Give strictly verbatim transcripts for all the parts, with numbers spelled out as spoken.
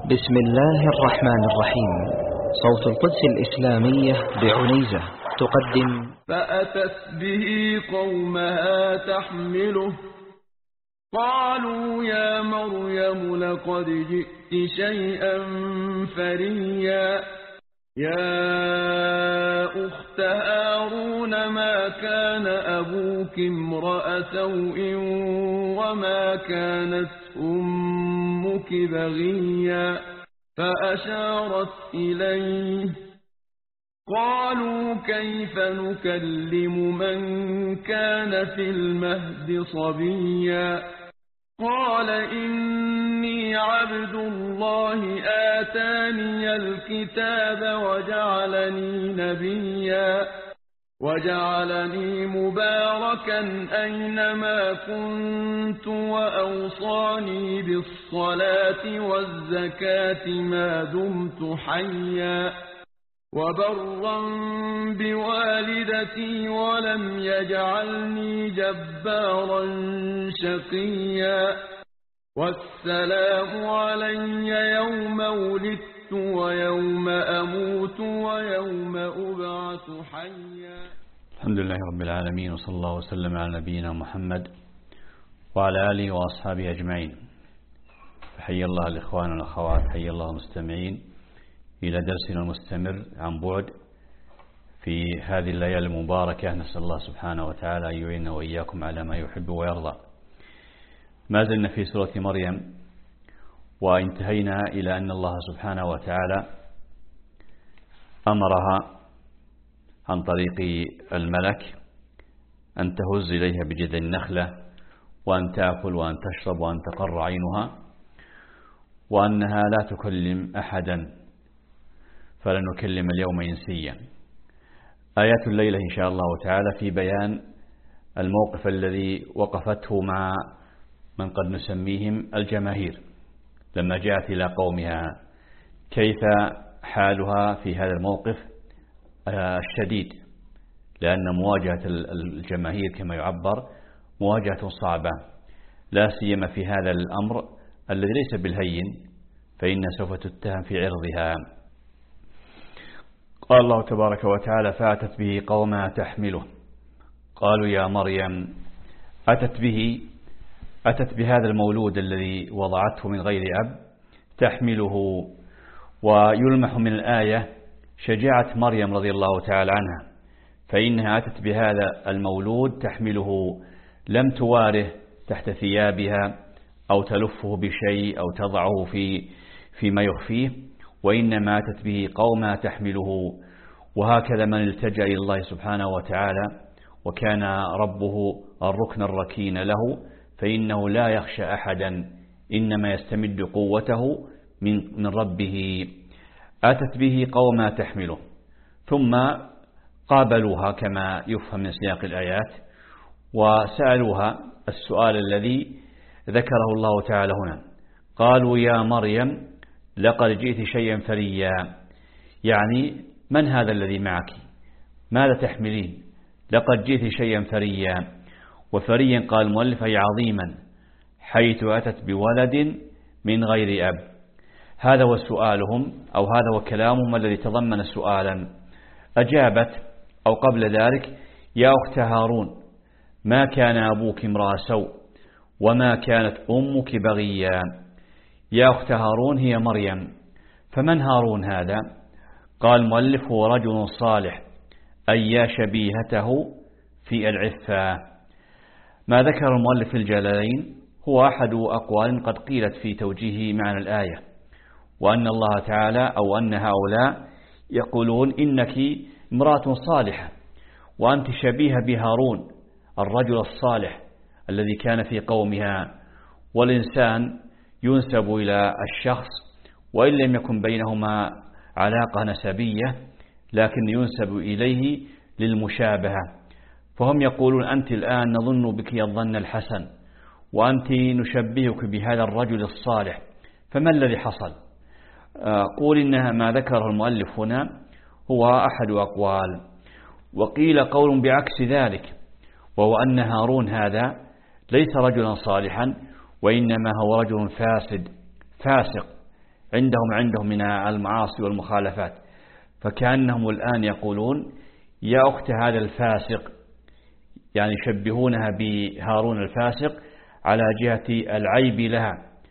بسم الله الرحمن الرحيم. صوت القدس الإسلامية بعنيزة تقدم. فأتت به قومها تحمله قالوا يا مريم لقد جئت شيئا فريا يا أخت هارون ما كان أبوك امرأ سوء وما كانت أمك بغيا فأشارت إليه قالوا كيف نكلم من كان في المهد صبيا قال إني عبد الله آتاني الكتاب وجعلني نبيا وجعلني مباركا أينما كنت وأوصاني بالصلاة والزكاة ما دمت حيا وبرا بوالدتي ولم يجعلني جبارا شقيا والسلام علي يوم ولدت ويوم أموت ويوم أبعث حيا. الحمد لله رب العالمين، وصلى الله وسلم على نبينا محمد وعلى آله وأصحابه أجمعين. حي الله الإخوان والأخوات، حي الله المستمعين إلى درسنا المستمر عن بعد في هذه الليالي المباركة. نسأل الله سبحانه وتعالى أن يعيننا وإياكم على ما يحب ويرضى. ما زلنا في سورة مريم، وانتهينا إلى أن الله سبحانه وتعالى أمرها عن طريق الملك أن تهز إليها بجذع النخلة وأن تأكل وأن تشرب وأن تقر عينها، وأنها لا تكلم أحدا فلن نكلم اليوم إنسيا. آيات الليلة إن شاء الله تعالى في بيان الموقف الذي وقفته مع من قد نسميهم الجماهير لما جاءت إلى قومها، كيف حالها في هذا الموقف الشديد، لأن مواجهة الجماهير كما يعبر مواجهة صعبة، لا سيما في هذا الأمر الذي ليس بالهين، فإن سوف تتهم في عرضها. قال الله تبارك وتعالى فأتت به قومها تحمله قالوا يا مريم، أتت به أتت بهذا المولود الذي وضعته من غير أب تحمله. ويلمح من الآية شجاعة مريم رضي الله تعالى عنها، فإنها أتت بهذا المولود تحمله، لم تواره تحت ثيابها أو تلفه بشيء أو تضعه في فيما يخفيه، وإنما أتت به قومها تحمله. وهكذا من التجأ إلى الله سبحانه وتعالى وكان ربه الركن الركين له، فإنه لا يخشى أحدا، إنما يستمد قوته من من ربه. أتت به قومها تحمله، ثم قابلوها كما يفهم من سياق الآيات وسألوها السؤال الذي ذكره الله تعالى هنا. قالوا يا مريم لقد جئت شيئا فريا، يعني من هذا الذي معك؟ ماذا تحملين؟ لقد جئت شيئا فريا. وفريا قال المؤلف أي عظيما، حيث أتت بولد من غير أب. هذا هو سؤالهم أو هذا هو كلامهم الذي تضمن سؤالا. أجابت أو قبل ذلك يا أخت هارون ما كان أبوك امرأ سوء وما كانت أمك بغيا. يا أخت هارون هي مريم. فمن هارون هذا؟ قال المؤلف هو رجل صالح، أي يا شبيهته في العفة. ما ذكر المؤلف في الجلالين هو أحد أقوال قد قيلت في توجيه معنى الآية، وأن الله تعالى أو أن هؤلاء يقولون إنك امرأة صالحة وأنت شبيهة بهارون الرجل الصالح الذي كان في قومها. والإنسان ينسب إلى الشخص وإن لم يكن بينهما علاقة نسبية، لكن ينسب إليه للمشابهة. فهم يقولون أنت الآن نظن بك الظن الحسن وأنت نشبهك بهذا الرجل الصالح، فما الذي حصل؟ قول إنها ما ذكره المؤلف هنا هو أحد أقوال. وقيل قول بعكس ذلك، وهو أن هارون هذا ليس رجلا صالحا وإنما هو رجل فاسد فاسق عندهم عندهم من المعاصي والمخالفات، فكأنهم الآن يقولون يا أخت هذا الفاسق، يعني يشبهونها بهارون الفاسق على جهة العيب لها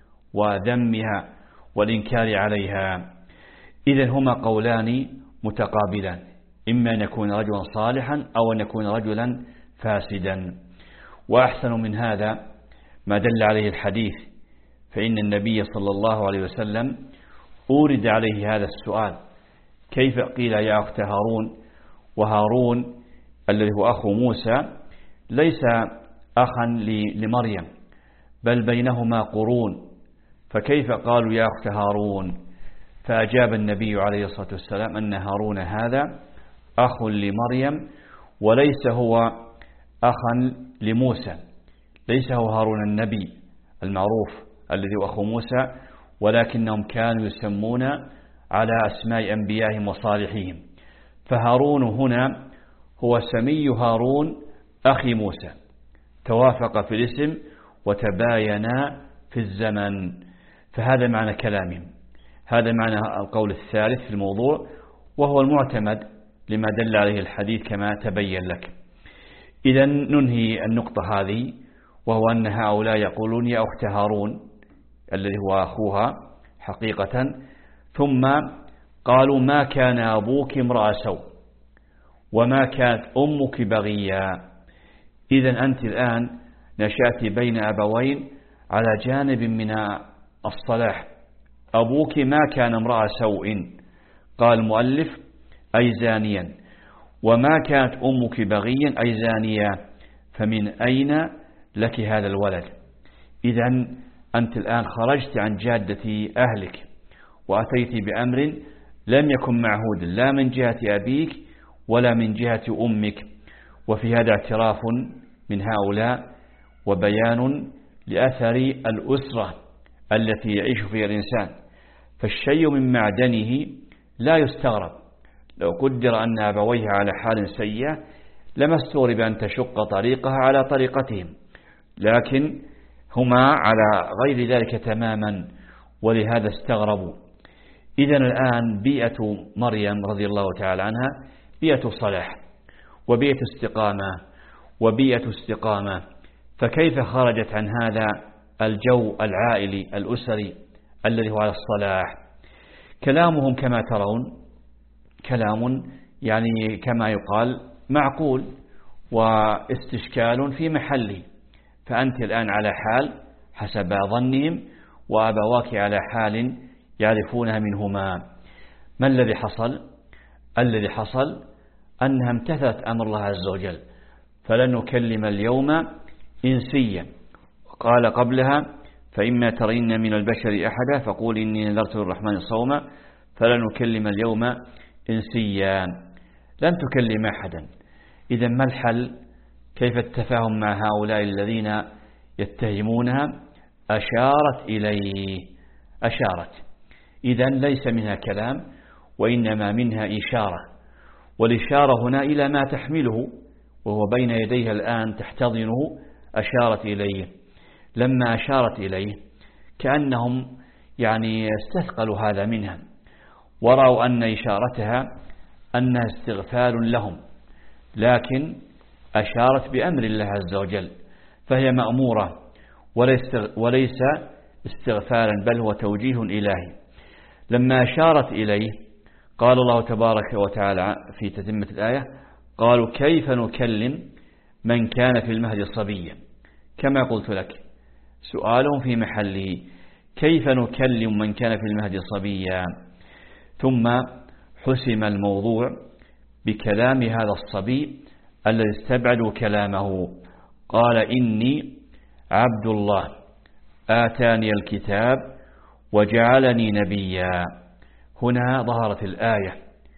وذمها والإنكار عليها. إذن هما قولان متقابلان، إما أن يكون رجلا صالحا أو أن يكون رجلا فاسدا. وأحسن من هذا ما دل عليه الحديث، فإن النبي صلى الله عليه وسلم أورد عليه هذا السؤال: كيف قيل يا أخت هارون؟ وهارون الذي هو أخو موسى ليس أخا لمريم، بل بينهما قرون، فكيف قالوا يا أخت هارون؟ فأجاب النبي عليه الصلاة والسلام أن هارون هذا أخ لمريم وليس هو أخا لموسى، ليس هو هارون النبي المعروف الذي هو أخو موسى، ولكنهم كانوا يسمون على أسماء أنبيائهم وصالحيهم. فهارون هنا هو سمي هارون أخي موسى، توافق في الاسم وتباينا في الزمن. فهذا معنى كلامهم، هذا معنى القول الثالث في الموضوع، وهو المعتمد لما دل عليه الحديث كما تبين لك. إذا ننهي النقطة هذه، وهو أن هؤلاء يقولون يا أخت هارون الذي هو أخوها حقيقة، ثم قالوا ما كان أبوك امرأ سوء وما كانت أمك بغيا. إذا أنت الآن نشأت بين أبوين على جانب من الصلاح، أبوك ما كان امرأ سوء، قال المؤلف أي زانيا، وما كانت أمك بغيا أي زانية، فمن أين لك هذا الولد؟ إذا أنت الآن خرجت عن جادة أهلك وأتيت بأمر لم يكن معهود لا من جهة أبيك ولا من جهة أمك. وفي هذا اعتراف من هؤلاء وبيان لأثر الأسرة التي يعيش فيها الإنسان. فالشيء من معدنه لا يستغرب، لو قدر أن أبويه على حال سيئة لما استغرب أن تشق طريقها على طريقتهم، لكن هما على غير ذلك تماما، ولهذا استغربوا. إذن الآن بيئة مريم رضي الله تعالى عنها بيئة صلاح وبيئة استقامة وبيئة استقامة، فكيف خرجت عن هذا الجو العائلي الأسري الذي هو على الصلاح؟ كلامهم كما ترون كلام يعني كما يقال معقول واستشكال في محله. فأنت الآن على حال حسب ظنهم، وأبواك على حال يعرفونها منهما. ما الذي حصل؟ الذي حصل أنها امتثلت أمر الله عز وجل، فلن نكلم اليوم إنسيا. قال قبلها فإما ترين من البشر أحدا فقول إني نذرت للرحمن صوما فلن نكلم اليوم إنسيا، لن تكلم أحدا. إذا ما الحل؟ كيف التفاهم مع هؤلاء الذين يتهمونها؟ أشارت إليه، أشارت. إذا ليس منها كلام وإنما منها إشارة، والإشارة هنا إلى ما تحمله وهو بين يديها الآن تحتضنه. أشارت إليه، لما أشارت إليه كأنهم يعني استثقلوا هذا منها، ورأوا أن إشارتها أنها استغفال لهم، لكن أشارت بأمر الله عز وجل، فهي مأمورة وليس استغفالا، بل هو توجيه إلهي. لما أشارت إليه قال الله تبارك وتعالى في تتمة الآية: قالوا كيف نكلم من كان في المهد صبيا. كما قلت لك سؤالهم في محله، كيف نكلم من كان في المهد صبيا؟ ثم حسم الموضوع بكلام هذا الصبي الذي استبعدوا كلامه. قال إني عبد الله آتاني الكتاب وجعلني نبيا. هنا ظهرت الآية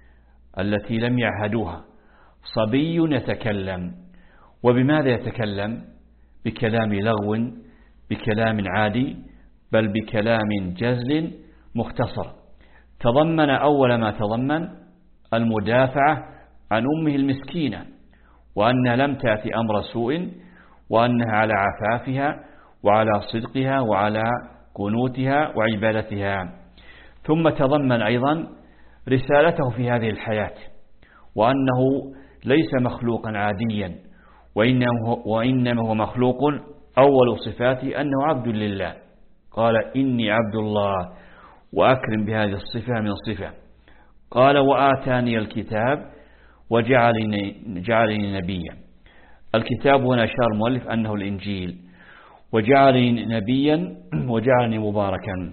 التي لم يعهدوها، صبي يتكلم. وبماذا يتكلم؟ بكلام لغو، بكلام عادي، بل بكلام جزل مختصر. تضمن أول ما تضمن المدافعة عن أمه المسكينة، وأنها لم تأتي أمر سوء، وأنها على عفافها وعلى صدقها وعلى قنوتها وعبادتها. ثم تضمن أيضا رسالته في هذه الحياة، وأنه ليس مخلوقا عاديا، وإنما هو مخلوق أول صفاته أنه عبد لله. قال إني عبد الله، وأكرم بهذه الصفة من صفة. قال وآتاني الكتاب وجعلني جعلني نبيا. الكتاب هنا أشار المؤلف أنه الإنجيل، وجعلني نبيا وجعلني مباركا.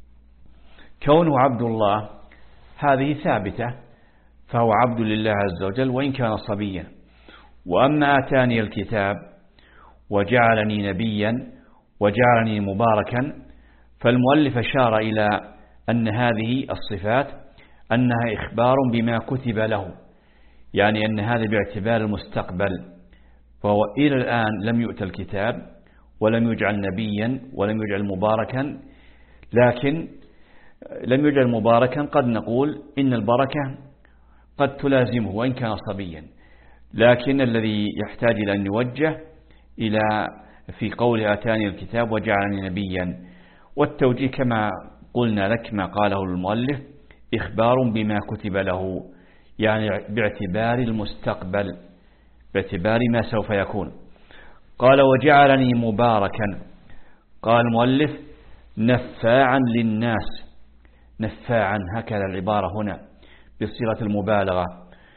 كونه عبد الله هذه ثابتة، فهو عبد لله عز وجل وإن كان صبيا. وأما آتاني الكتاب وجعلني نبيا وجعلني مباركا، فالمؤلف أشار إلى أن هذه الصفات أنها إخبار بما كتب له، يعني أن هذا باعتبار المستقبل، فهو إلى الآن لم يؤتى الكتاب ولم يجعل نبيا ولم يجعل مباركا، لكن لم يجعل مباركا قد نقول إن البركة قد تلازمه وإن كان صبيا، لكن الذي يحتاج إلى أن يوجه إلى في قول آتاني الكتاب وجعلني نبيا، والتوجيه كما قلنا لك ما قاله المؤلف إخبار بما كتب له، يعني باعتبار المستقبل، باعتبار ما سوف يكون. قال وجعلني مباركا، قال المؤلف نفاعا للناس، نفاعا هكذا العبارة هنا بصيغة المبالغة.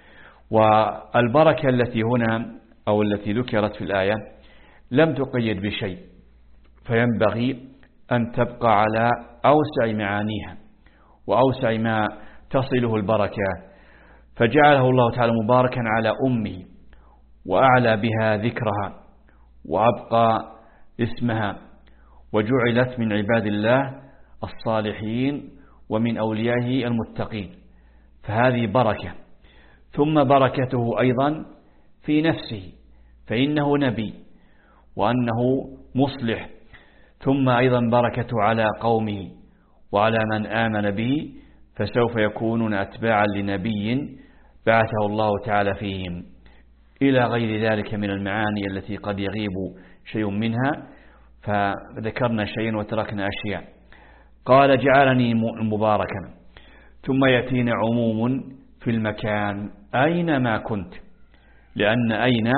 والبركة التي هنا أو التي ذكرت في الآية لم تقيد بشيء، فينبغي أن تبقى على أوسع معانيها وأوسع ما تصله البركة، فجعله الله تعالى مباركا على أمه وأعلى بها ذكرها وأبقى اسمها، وجعلت من عباد الله الصالحين ومن أوليائه المتقين، فهذه بركة. ثم بركته أيضا في نفسه، فإنه نبي وأنه مصلح. ثم أيضا بركته على قومه وعلى من آمن به، فسوف يكونون أتباعا لنبي بعثه الله تعالى فيهم، إلى غير ذلك من المعاني التي قد يغيب شيء منها، فذكرنا شيئا وتركنا أشياء. قال جعلني مباركا، ثم يأتينا عموم في المكان أينما كنت، لأن أين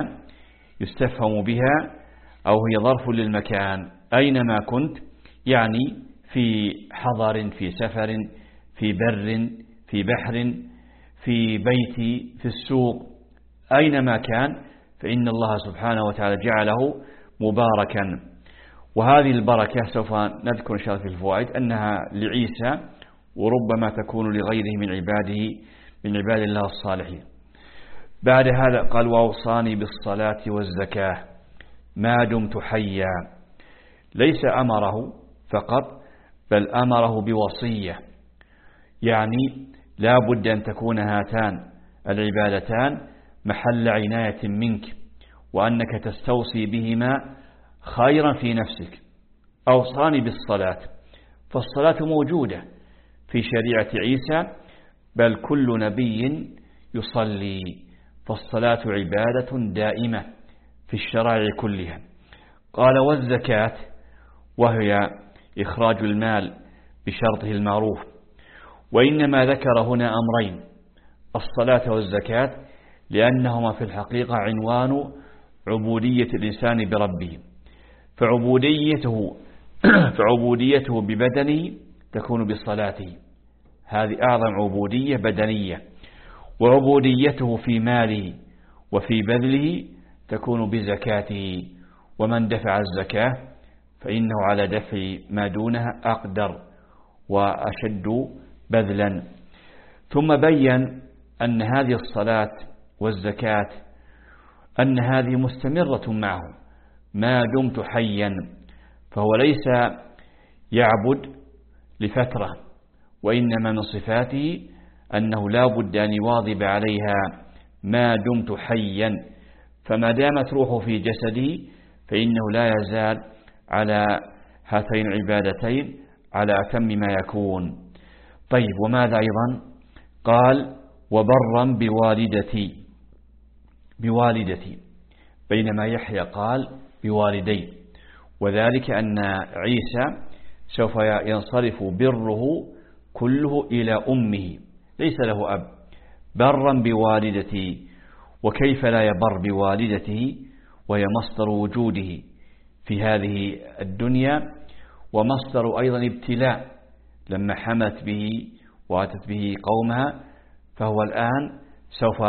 يستفهم بها أو هي ظرف للمكان، أينما كنت يعني في حضر، في سفر، في بر، في بحر، في بيتي، في السوق، أينما كان فإن الله سبحانه وتعالى جعله مباركا. وهذه البركة سوف نذكر إن شاء الله في الفوائد أنها لعيسى، وربما تكون لغيره من عباده من عباد الله الصالحين. بعد هذا قال وأوصاني بالصلاة والزكاة ما دمت حيا، ليس أمره فقط بل أمره بوصية، يعني لا بد أن تكون هاتان العبادتان محل عناية منك، وأنك تستوصي بهما خيرا في نفسك. أوصاني بالصلاة، فالصلاة موجودة في شريعة عيسى، بل كل نبي يصلي، فالصلاة عبادة دائمة في الشرائع كلها. قال والزكاة، وهي إخراج المال بشرطه المعروف. وإنما ذكر هنا أمرين، الصلاة والزكاة، لأنهما في الحقيقة عنوان عبودية الإنسان بربه، فعبوديته فعبوديته ببدنه تكون بصلاته، هذه أعظم عبودية بدنية، وعبوديته في ماله وفي بذله تكون بزكاته، ومن دفع الزكاة فإنه على دفع ما دونها أقدر وأشد بذلا. ثم بين أن هذه الصلاة والزكاة أن هذه مستمرة معه ما دمت حيا، فهو ليس يعبد لفترة، وإنما من صفاته أنه لا بد أن يواظب عليها ما دمت حيا، فما دامت روحه في جسدي فإنه لا يزال على هاتين العبادتين على أتم ما يكون. طيب وماذا أيضا؟ قال وبرا بوالدتي، بوالدتي، بينما يحيى قال بوالدي، وذلك أن عيسى سوف ينصرف بره كله إلى أمه، ليس له أب، برا بوالدته، وكيف لا يبر بوالدته وهي مصدر وجوده في هذه الدنيا، ومصدر أيضا ابتلاء لما حمت به واتت به قومها، فهو الآن سوف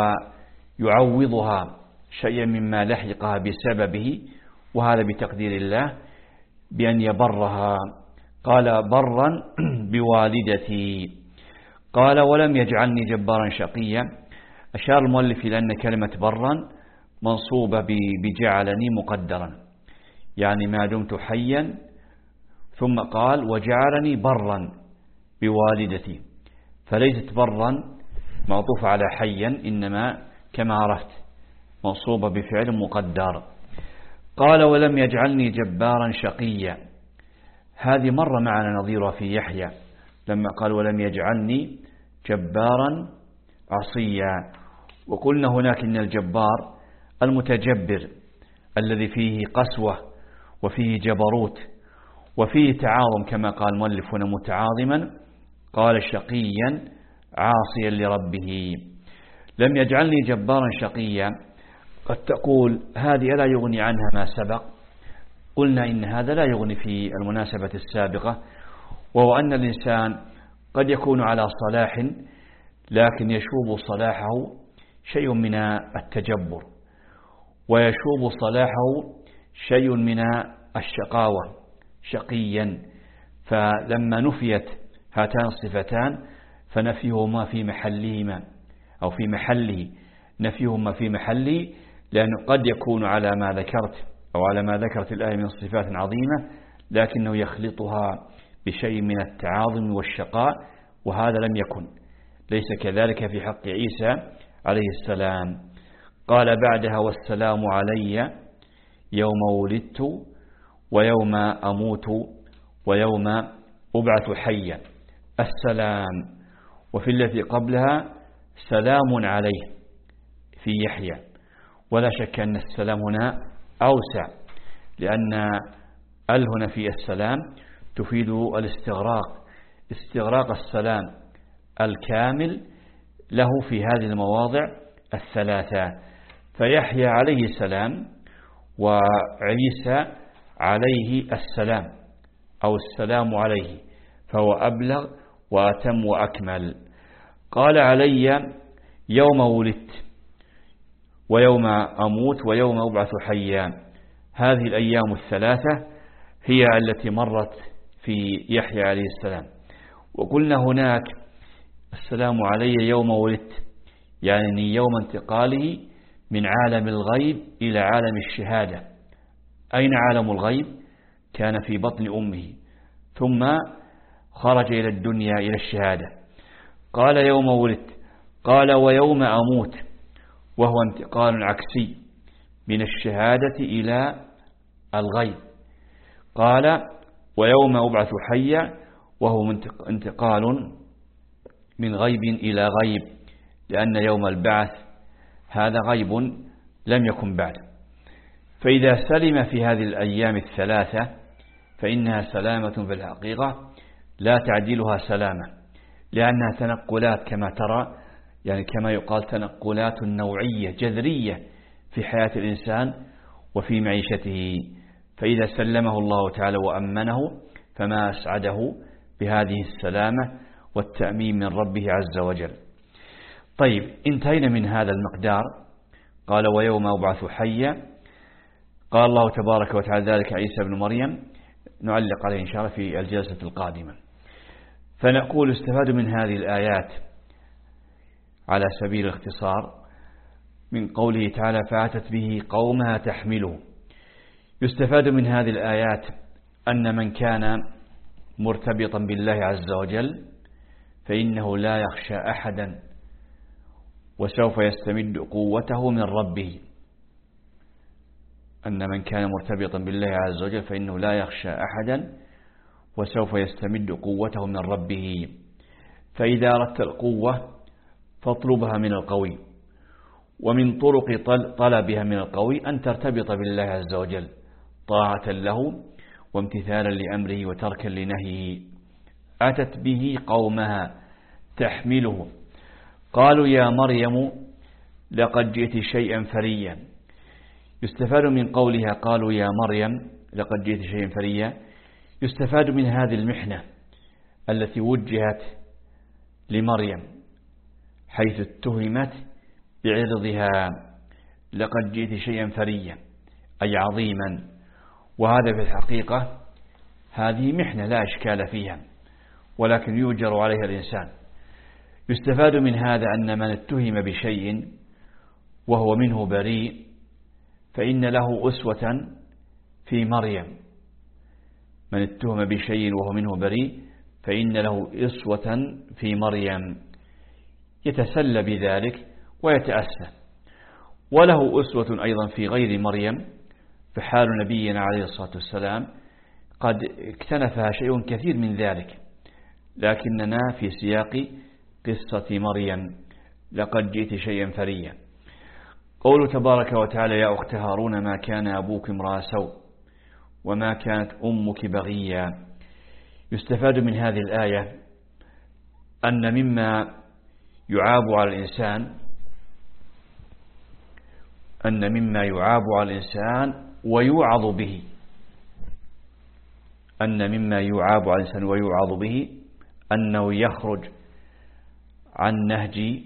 يعوضها شيئا مما لحقها بسببه، وهذا بتقدير الله بأن يبرها. قال برا بوالدتي. قال ولم يجعلني جبارا شقيا. أشار المؤلف إلى أن كلمة برا منصوبة بجعلني مقدرا، يعني ما دمت حيا، ثم قال وجعلني برا بوالدتي، فليست برا معطوف على حيا، إنما كما عرفت منصوبة بفعل مقدر. قال ولم يجعلني جبارا شقيا. هذه مرة معنا نظيرها في يحيى لما قال ولم يجعلني جبارا عصيا. وقلنا هناك إن الجبار المتجبر الذي فيه قسوة وفيه جبروت وفيه تعاظم، كما قال المؤلف هنا متعاظما، قال شقيا عاصيا لربه. لم يجعلني جبارا شقيا. قد تقول هذه لا يغني عنها ما سبق. قلنا إن هذا لا يغني في المناسبة السابقة، وهو أن الإنسان قد يكون على صلاح لكن يشوب صلاحه شيء من التجبر، ويشوب صلاحه شيء من الشقاوة شقيا. فلما نفيت هاتان الصفتان فنفيهما في محلهما أو في محله، نفيهما في محله، لأنه قد يكون على ما ذكرت أو على ما ذكرت الآية من صفات عظيمة، لكنه يخلطها بشيء من التعاظم والشقاء، وهذا لم يكن، ليس كذلك في حق عيسى عليه السلام. قال بعدها والسلام علي يوم ولدت ويوم أموت ويوم أبعث حيا. السلام. وفي التي قبلها سلام عليه في يحيى، ولا شك أن السلام هنا أوسع، لأن ال هنا في السلام تفيد الاستغراق، استغراق السلام الكامل له في هذه المواضع الثلاثة. فيحيى عليه السلام وعيسى عليه السلام أو السلام عليه، فهو أبلغ وأتم وأكمل. قال علي يوم ولدت ويوم أموت ويوم أبعث حيا. هذه الأيام الثلاثة هي التي مرت في يحيى عليه السلام. وقلنا هناك السلام علي يوم ولدت، يعني يوم انتقاله من عالم الغيب إلى عالم الشهادة. أين عالم الغيب؟ كان في بطن أمه، ثم خرج إلى الدنيا إلى الشهادة. قال يوم ولدت. قال ويوم أموت، وهو انتقال عكسي من الشهادة إلى الغيب. قال ويوم أبعث حيا، وهو انتقال من غيب إلى غيب، لأن يوم البعث هذا غيب لم يكن بعد. فإذا سلم في هذه الأيام الثلاثة فإنها سلامة في الحقيقة لا تعدلها سلامة، لأنها تنقلات كما ترى، يعني كما يقال تنقلات نوعية جذرية في حياة الإنسان وفي معيشته. فإذا سلمه الله تعالى وأمنه فما أسعده بهذه السلامة والتأمين من ربه عز وجل. طيب، انتهينا من هذا المقدار. قال ويوم أبعث حيا. قال الله تبارك وتعالى ذلك عيسى بن مريم، نعلق عليه إن شاء الله في الجلسة القادمة. فنقول استفاد من هذه الآيات على سبيل الاختصار من قوله تعالى فأتت به قومها تحمله. يستفاد من هذه الآيات أن من كان مرتبطا بالله عز وجل فإنه لا يخشى أحدا، وسوف يستمد قوته من ربه. أن من كان مرتبطا بالله عز وجل فإنه لا يخشى أحدا وسوف يستمد قوته من ربه. فإذا أردت القوة فاطلبها من القوي، ومن طرق طلبها من القوي أن ترتبط بالله عز وجل طاعة له وامتثالا لأمره وتركا لنهيه. أتت به قومها تحمله قالوا يا مريم لقد جئت شيئا فريا. يستفاد من قولها قالوا يا مريم لقد جئت شيئا فريا، يستفاد من هذه المحنة التي وجهت لمريم حيث اتهمت بعرضها، لقد جئت شيئا فريا أي عظيما. وهذا في الحقيقة هذه محنة لا إشكال فيها، ولكن يؤجر عليها الإنسان. يستفاد من هذا أن من اتهم بشيء وهو منه بريء فإن له أسوة في مريم. من اتهم بشيء وهو منه بريء فإن له أسوة في مريم يتسلى بذلك ويتأسى. وله أسوة أيضا في غير مريم، فحال نبينا عليه الصلاة والسلام قد اكتنفها شيء كثير من ذلك، لكننا في سياق قصة مريم لقد جئت شيئا فريا. قوله تبارك وتعالى يا أخت هارون ما كان أبوك امرأ سوء وما كانت أمك بغيا. يستفاد من هذه الآية أن مما يعاب على الإنسان أن مما يعاب على الإنسان ويوعظ به أن مما يعاب على الإنسان ويوعظ به أنه يخرج عن نهج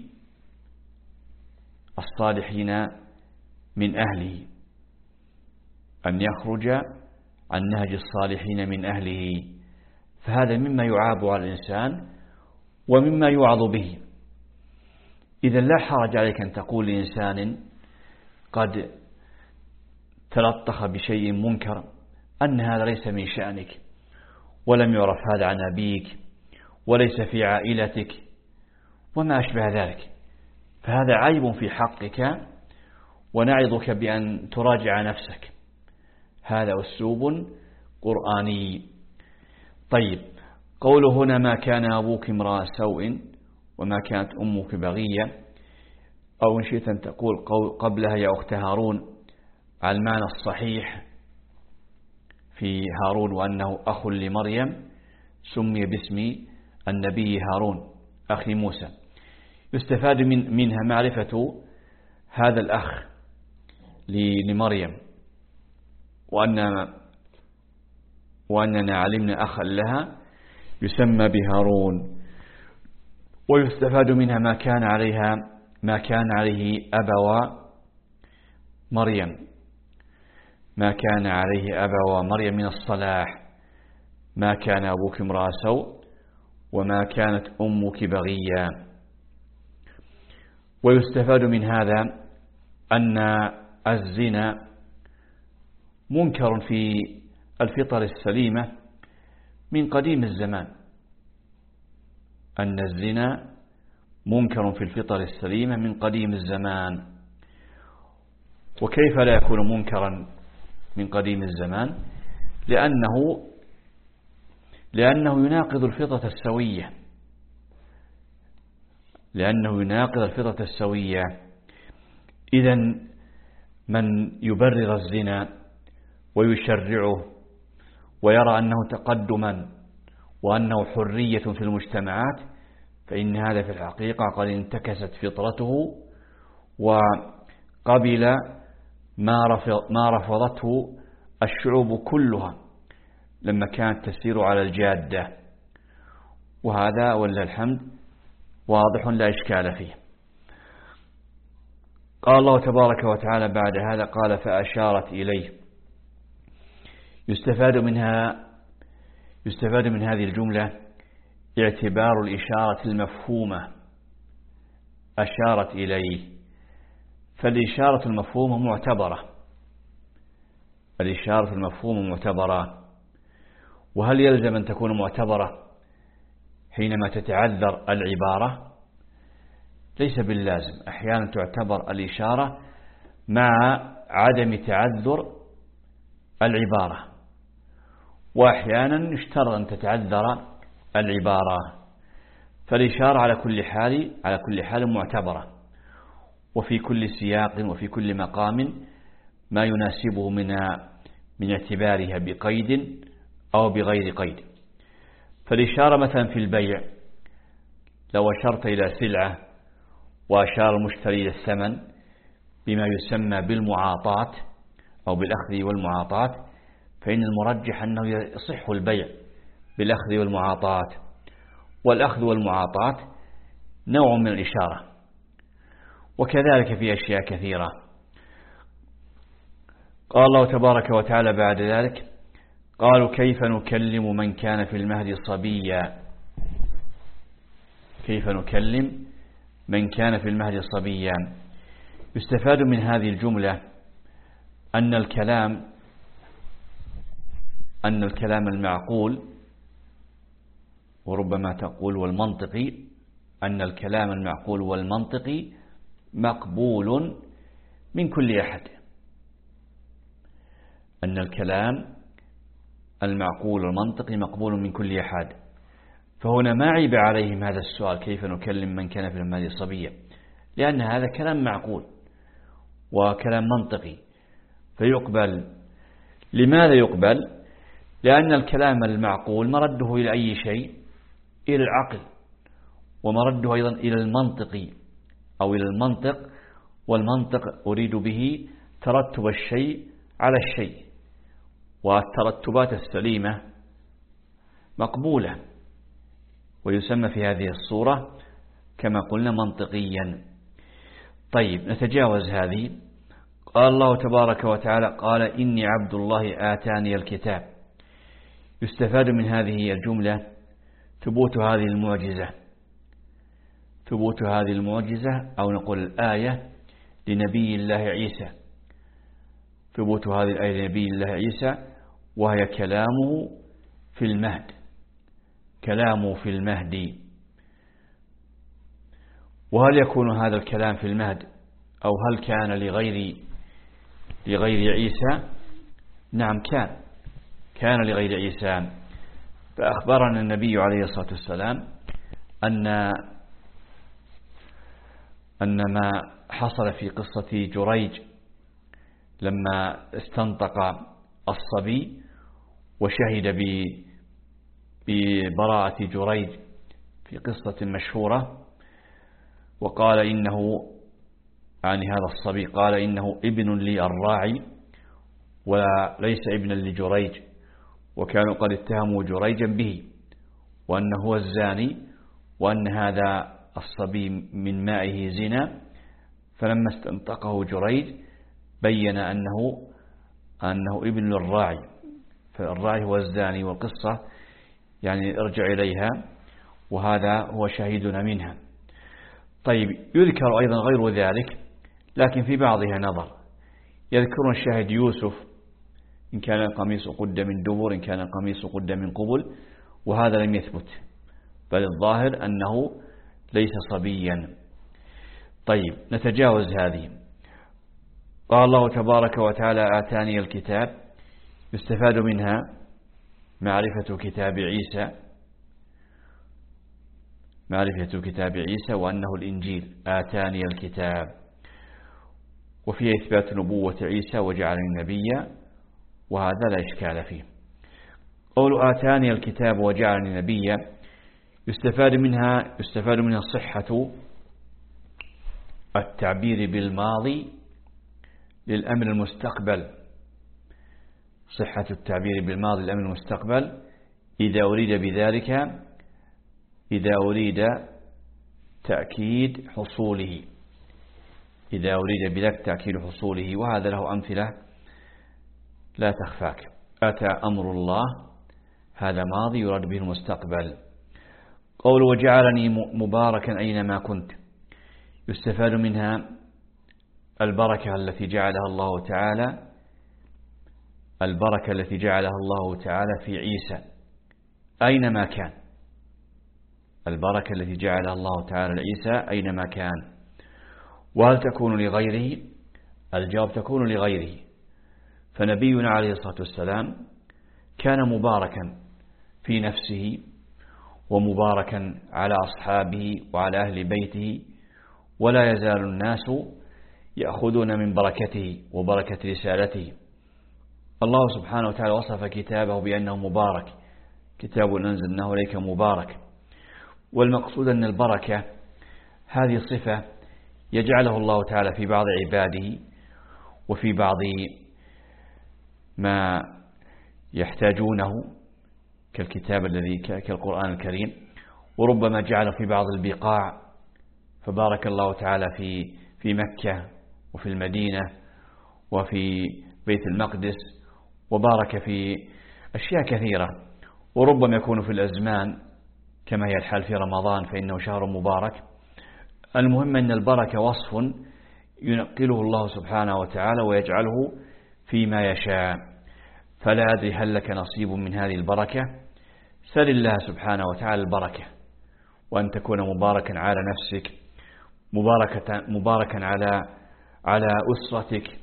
الصالحين من أهله، أن يخرج عن نهج الصالحين من أهله، فهذا مما يعاب على الإنسان ومما يوعظ به. إذا لا حرج عليك أن تقول لإنسان قد تلطخ بشيء منكر أن هذا ليس من شأنك ولم يعرف هذا عن أبيك وليس في عائلتك وما أشبه ذلك، فهذا عيب في حقك ونعظك بأن تراجع نفسك. هذا أسلوب قرآني. طيب، قوله هنا ما كان أبوك امرأ سوء وما كانت أمك بغية، أو إن شئت أن تقول قبلها يا أخت هارون على المعنى الصحيح في هارون وأنه أخ لمريم سمي باسم النبي هارون أخي موسى. يستفاد من منها معرفة هذا الأخ لمريم وأن وأننا علمنا أخا لها يسمى بهارون. ويستفاد منها ما كان عليها ما كان عليه أبوا مريم ما كان عليه أبوا مريم من الصلاح، ما كان أبوك امرأ سوء وما كانت أمك بغيا. ويستفاد من هذا أن الزنا منكر في الفطر السليمة من قديم الزمان، أن الزنا منكر في الفطر السليمة من قديم الزمان. وكيف لا يكون منكرا من قديم الزمان؟ لأنه لأنه يناقض الفطرة السوية لأنه يناقض الفطرة السوية. إذن من يبرر الزنا ويشرعه ويرى أنه تقدما وأنه حرية في المجتمعات فإن هذا في الحقيقة قد انتكست فطرته وقبل ما رفضته الشعوب كلها لما كانت تسير على الجادة، وهذا ولله الحمد واضح لا إشكال فيه. قال الله تبارك وتعالى بعد هذا قال فأشارت إليه. يستفاد منها يستفاد من هذه الجملة اعتبار الإشارة المفهومة، أشارت إليه، فالإشارة المفهومة معتبرة الإشارة المفهومة معتبرة. وهل يلزم أن تكون معتبرة حينما تتعذر العبارة؟ ليس باللازم، أحيانا تعتبر الإشارة مع عدم تعذر العبارة، وأحيانا يشترط أن تتعذر العبارة، فالإشارة على كل حال على كل حال معتبرة، وفي كل سياق وفي كل مقام ما يناسبه من من اعتبارها بقيد أو بغير قيد. فالإشارة مثلا في البيع، لو أشرت إلى سلعة وأشار المشتري إلى الثمن بما يسمى بالمعاطاة أو بالأخذ والمعاطاة، فإن المرجح أنه يصح البيع بالأخذ والمعاطاة. والأخذ والمعاطاة نوع من الإشارة، وكذلك في أشياء كثيرة. قال الله تبارك وتعالى بعد ذلك: قالوا كيف نكلم من كان في المهد صبيا. كيف نكلم من كان في المهد صبيا. يستفاد من هذه الجملة أن الكلام أن الكلام المعقول، وربما تقول والمنطقي، أن الكلام المعقول والمنطقي مقبول من كل أحد. أن الكلام المعقول والمنطقي مقبول من كل أحد. فهنا ما عيب عليهم هذا السؤال: كيف نكلم من كان في المهد صبيا، لأن هذا كلام معقول وكلام منطقي فيقبل. لماذا يقبل؟ لأن الكلام المعقول مرده إلى أي شيء؟ إلى العقل، ومرده أيضا إلى المنطق أو إلى المنطق. والمنطق أريد به ترتب الشيء على الشيء، والترتبات السليمة مقبولة، ويسمى في هذه الصورة كما قلنا منطقيا. طيب، نتجاوز هذه. قال الله تبارك وتعالى: قال إني عبد الله آتاني الكتاب. يستفاد من هذه الجملة ثبوت هذه المعجزة ثبوت هذه المعجزة أو نقول الآية لنبي الله عيسى. ثبوت هذه الآية لنبي الله عيسى، وهي كلامه في المهد كلامه في المهد. وهل يكون هذا الكلام في المهد، أو هل كان لغير لغير عيسى؟ نعم، كان كان لغير عيسى. فأخبرنا النبي عليه الصلاة والسلام أن أن ما حصل في قصة جريج لما استنطق الصبي وشهد ببراءة جريج في قصة مشهورة، وقال إنه عن هذا الصبي قال إنه ابن لي الراعي وليس ابنا لجريج، وكانوا قد اتهموا جريجا به وأنه هو الزاني، وأن هذا الصبي من مائه زنا. فلما استنطقه جريج بين أنه أنه ابن الراعي، فالراعي هو الزاني، والقصة يعني ارجع إليها، وهذا هو شهيدنا منها. طيب، يذكر أيضا غير ذلك، لكن في بعضها نظر. يذكرون الشاهد يوسف إن كان القميص قد من دبر، إن كان القميص قد من قبل، وهذا لم يثبت، بل الظاهر أنه ليس صبيا. طيب، نتجاوز هذه. قال الله تبارك وتعالى: آتاني الكتاب. يستفاد منها معرفة كتاب عيسى معرفة كتاب عيسى وأنه الإنجيل. آتاني الكتاب، وفيه إثبات نبوة عيسى وجعلني نبيا، وهذا لا إشكال فيه. قول آتاني الكتاب وجعلني نبيا يستفاد منها يستفاد منها صحة التعبير بالماضي للأمر المستقبل صحة التعبير بالماضي للأمر المستقبل إذا أريد بذلك إذا أريد تأكيد حصوله إذا أريد بذلك تأكيد حصوله وهذا له أمثلة لا تخفاك. أتى أمر الله، هذا ماضي يراد به المستقبل. قول وجعلني مباركا أينما كنت يستفاد منها البركة التي جعلها الله تعالى البركة التي جعلها الله تعالى في عيسى أينما كان البركة التي جعلها الله تعالى لعيسى أينما كان. وهل تكون لغيره؟ الجواب تكون لغيره. فنبينا عليه الصلاة والسلام كان مباركا في نفسه ومباركا على أصحابه وعلى أهل بيته، ولا يزال الناس يأخذون من بركته وبركة رسالته. الله سبحانه وتعالى وصف كتابه بأنه مبارك، كتاب أنزلناه إليك مبارك. والمقصود أن البركة هذه صفة يجعله الله تعالى في بعض عباده وفي بعض ما يحتاجونه كالكتاب الذي كالقرآن الكريم، وربما جعل في بعض البقاع، فبارك الله تعالى في في مكة وفي المدينة وفي بيت المقدس، وبارك في أشياء كثيرة. وربما يكون في الأزمان كما هي الحال في رمضان فإنه شهر مبارك. المهم أن البركة وصف ينقله الله سبحانه وتعالى ويجعله فيما يشاء. فلا أدري هل لك نصيب من هذه البركة؟ سل الله سبحانه وتعالى البركة، وأن تكون مباركا على نفسك، مباركة مباركا على على أسرتك،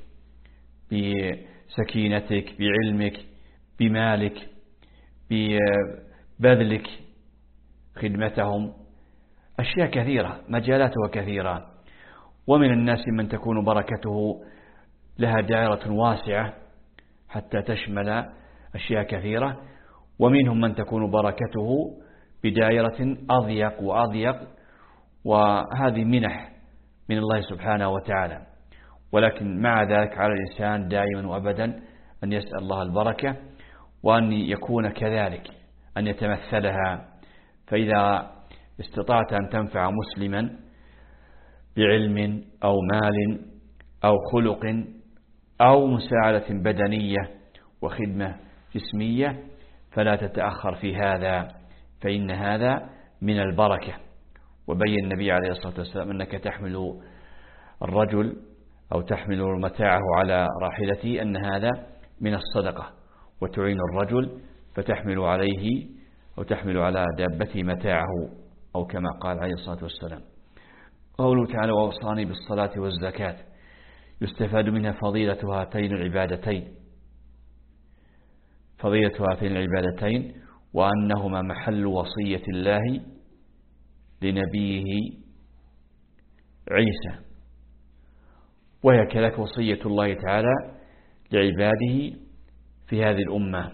بسكينتك، بعلمك، بمالك، ببذلك خدمتهم، أشياء كثيرة، مجالاتها كثيرة. ومن الناس من تكون بركته لها دائرة واسعة حتى تشمل أشياء كثيرة، ومنهم من تكون بركته بدائرة أضيق وأضيق، وهذه منح من الله سبحانه وتعالى. ولكن مع ذلك على الإنسان دائما وأبدا أن يسأل الله البركة، وأن يكون كذلك، أن يتمثلها. فإذا استطعت أن تنفع مسلما بعلم أو مال أو خلق أو مساعدة بدنية وخدمة جسمية فلا تتأخر في هذا، فإن هذا من البركة. وبين النبي عليه الصلاة والسلام أنك تحمل الرجل أو تحمل متاعه على راحلته أن هذا من الصدقة، وتعين الرجل فتحمل عليه أو تحمل على دابته متاعه، أو كما قال عليه الصلاة والسلام. قوله تعالى وأوصاني بالصلاة والزكاة، يستفاد منها فضيلة هاتين العبادتين فضيلة هاتين العبادتين وأنهما محل وصية الله لنبيه عيسى، وهي كذلك وصية الله تعالى لعباده في هذه الأمة.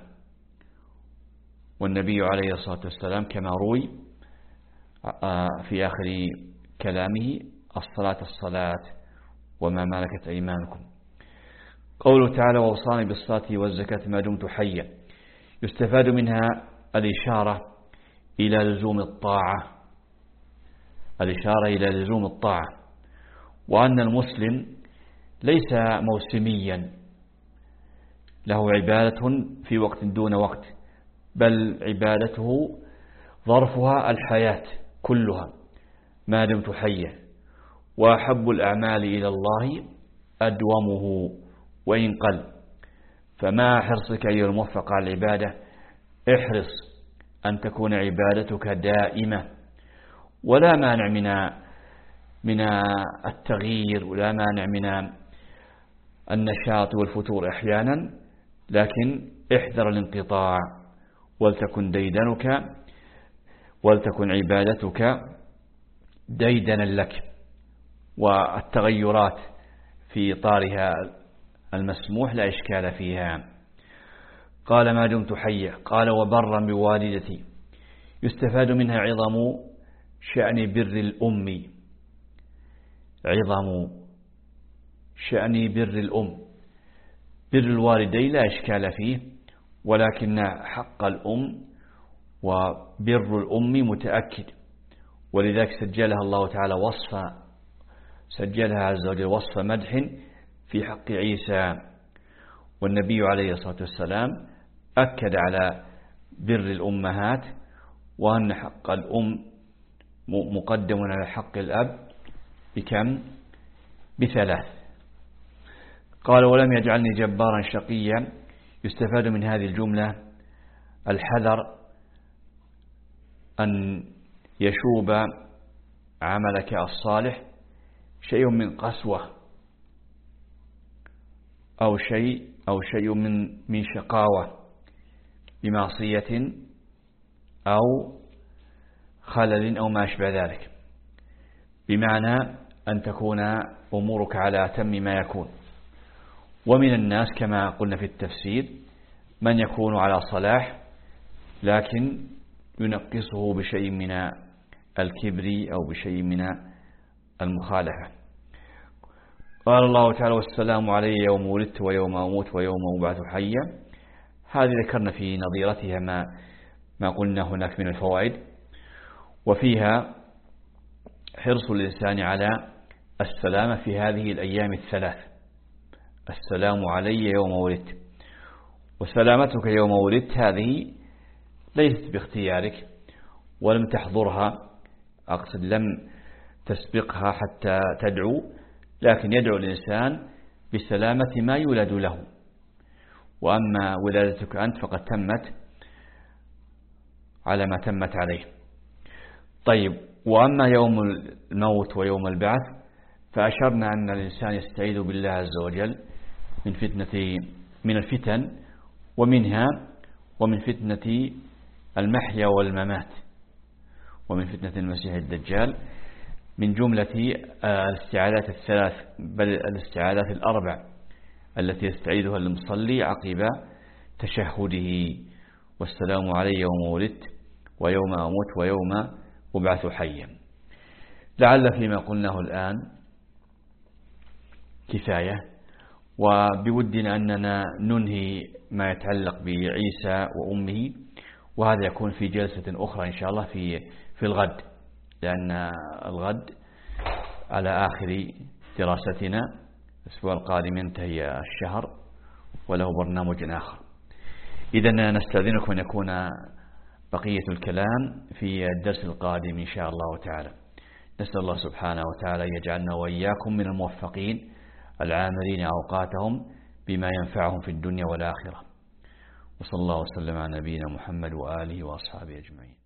والنبي عليه الصلاة والسلام كما روي في آخر كلامه الصلاة الصلاة وما ملكت أيمانكم. قوله تعالى ووصاني بالصلاة والزكاة ما دمت حيا، يستفاد منها الإشارة إلى لزوم الطاعة الإشارة إلى لزوم الطاعة وأن المسلم ليس موسميا له عبادة في وقت دون وقت، بل عبادته ظرفها الحياة كلها ما دمت حيا. وأحب الأعمال إلى الله أدومه وإن قل. فما حرصك أيها الموفق على العبادة، احرص أن تكون عبادتك دائمة، ولا مانع من من التغيير، ولا مانع من النشاط والفتور أحيانا، لكن احذر الانقطاع، ولتكن ديدنك ولتكن عبادتك ديدنا لك، والتغيرات في إطارها المسموح لا إشكال فيها. قال ما دمت حيا. قال وبرا بوالدتي، يستفاد منها عظم شأن بر الأم عظم شأن بر الأم. بر الوالدين لا إشكال فيه، ولكن حق الأم وبر الأم متأكد، ولذلك سجلها الله تعالى وصفا سجلها عز وجل وصف مدح في حق عيسى. والنبي عليه الصلاة والسلام أكد على بر الأمهات، وأن حق الأم مقدم على حق الأب بكم؟ بثلاث. قال ولم يجعلني جبارا شقيا. يستفاد من هذه الجملة الحذر أن يشوب عملك الصالح شيء من قسوة أو شيء أو شيء من من شقاوة بمعصية أو خلل أو ما أشبه ذلك، بمعنى أن تكون أمورك على أتم ما يكون. ومن الناس كما قلنا في التفسير من يكون على صلاح لكن ينقصه بشيء من الكبر أو بشيء من المخالفة. قال الله تعالى: والسلام علي يوم ولدت ويوم أموت ويوم أبعث حيا. هذه ذكرنا في نظيرتها ما ما قلنا هناك من الفوائد، وفيها حرص الإنسان على السلامة في هذه الأيام الثلاث. السلام علي يوم ولدت، وسلامتك يوم ولدت هذه ليست باختيارك ولم تحضرها، أقصد لم تسبقها حتى تدعو، لكن يدعو الإنسان بسلامة ما يولد له. وأما ولادتك أنت فقد تمت على ما تمت عليه. طيب، وأما يوم الموت ويوم البعث فأشرنا أن الإنسان يستعيذ بالله عز وجل من فتنة من الفتن، ومنها ومن فتنة المحيا والممات، ومن فتنة المسيح الدجال، من جملة الاستعاذات الثلاث، بل الاستعاذات الأربع التي يستعيذها المصلي عقب تشهده: والسلام علي يوم ولدت ويوم أموت ويوم أبعث حيا. لعل فيما قلناه الآن كفاية، وبودنا أننا ننهي ما يتعلق بعيسى وأمه، وهذا يكون في جلسة أخرى إن شاء الله في في الغد، لأن الغد على آخر دراستنا. الأسبوع القادم ينتهي الشهر وله برنامج آخر. إذن نستأذنكم أن يكون بقية الكلام في الدرس القادم إن شاء الله تعالى. نسأل الله سبحانه وتعالى يجعلنا وإياكم من الموفقين العاملين أوقاتهم بما ينفعهم في الدنيا والآخرة. وصلى الله وسلم على نبينا محمد وآله وأصحابه أجمعين.